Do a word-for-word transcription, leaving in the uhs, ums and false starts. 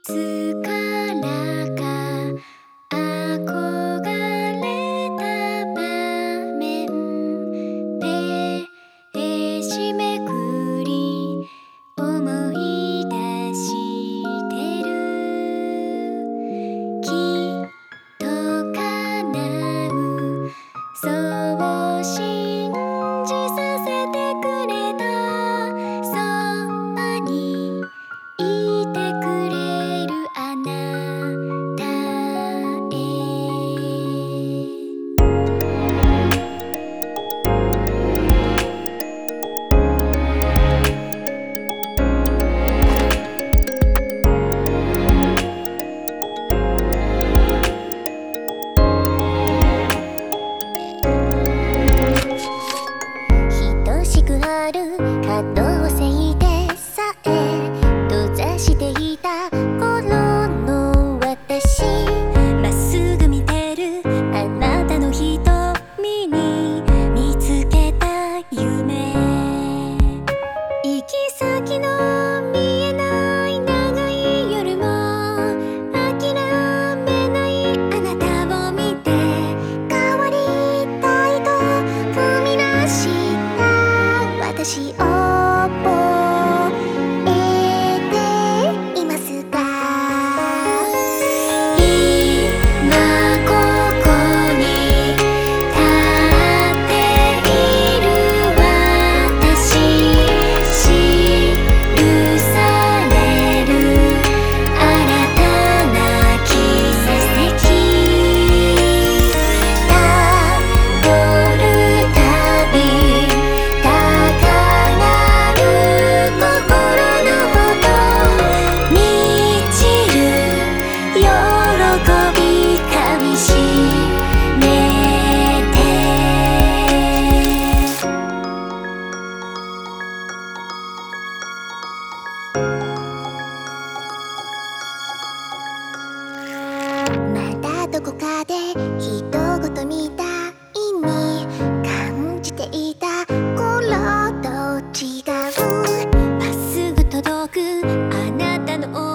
つからか憧れた場面ページめくり思い出してるきっと叶うそう信じさせてくれたそばにいてくれるあなたへ等しくある可能性でさえ閉ざしていた頃の私まっすぐ見てるあなたの瞳に見つけた夢行き先の見えない長い夜も諦めないあなたを見て変わりたいと踏み出した私を覚えていますか今ここに立っている私記される新たな奇跡たどるたび高鳴る心のほど満ちる喜びかみしめてまだどこかで人ごとみたいに感じていた頃と違うまっすぐ届くあなたの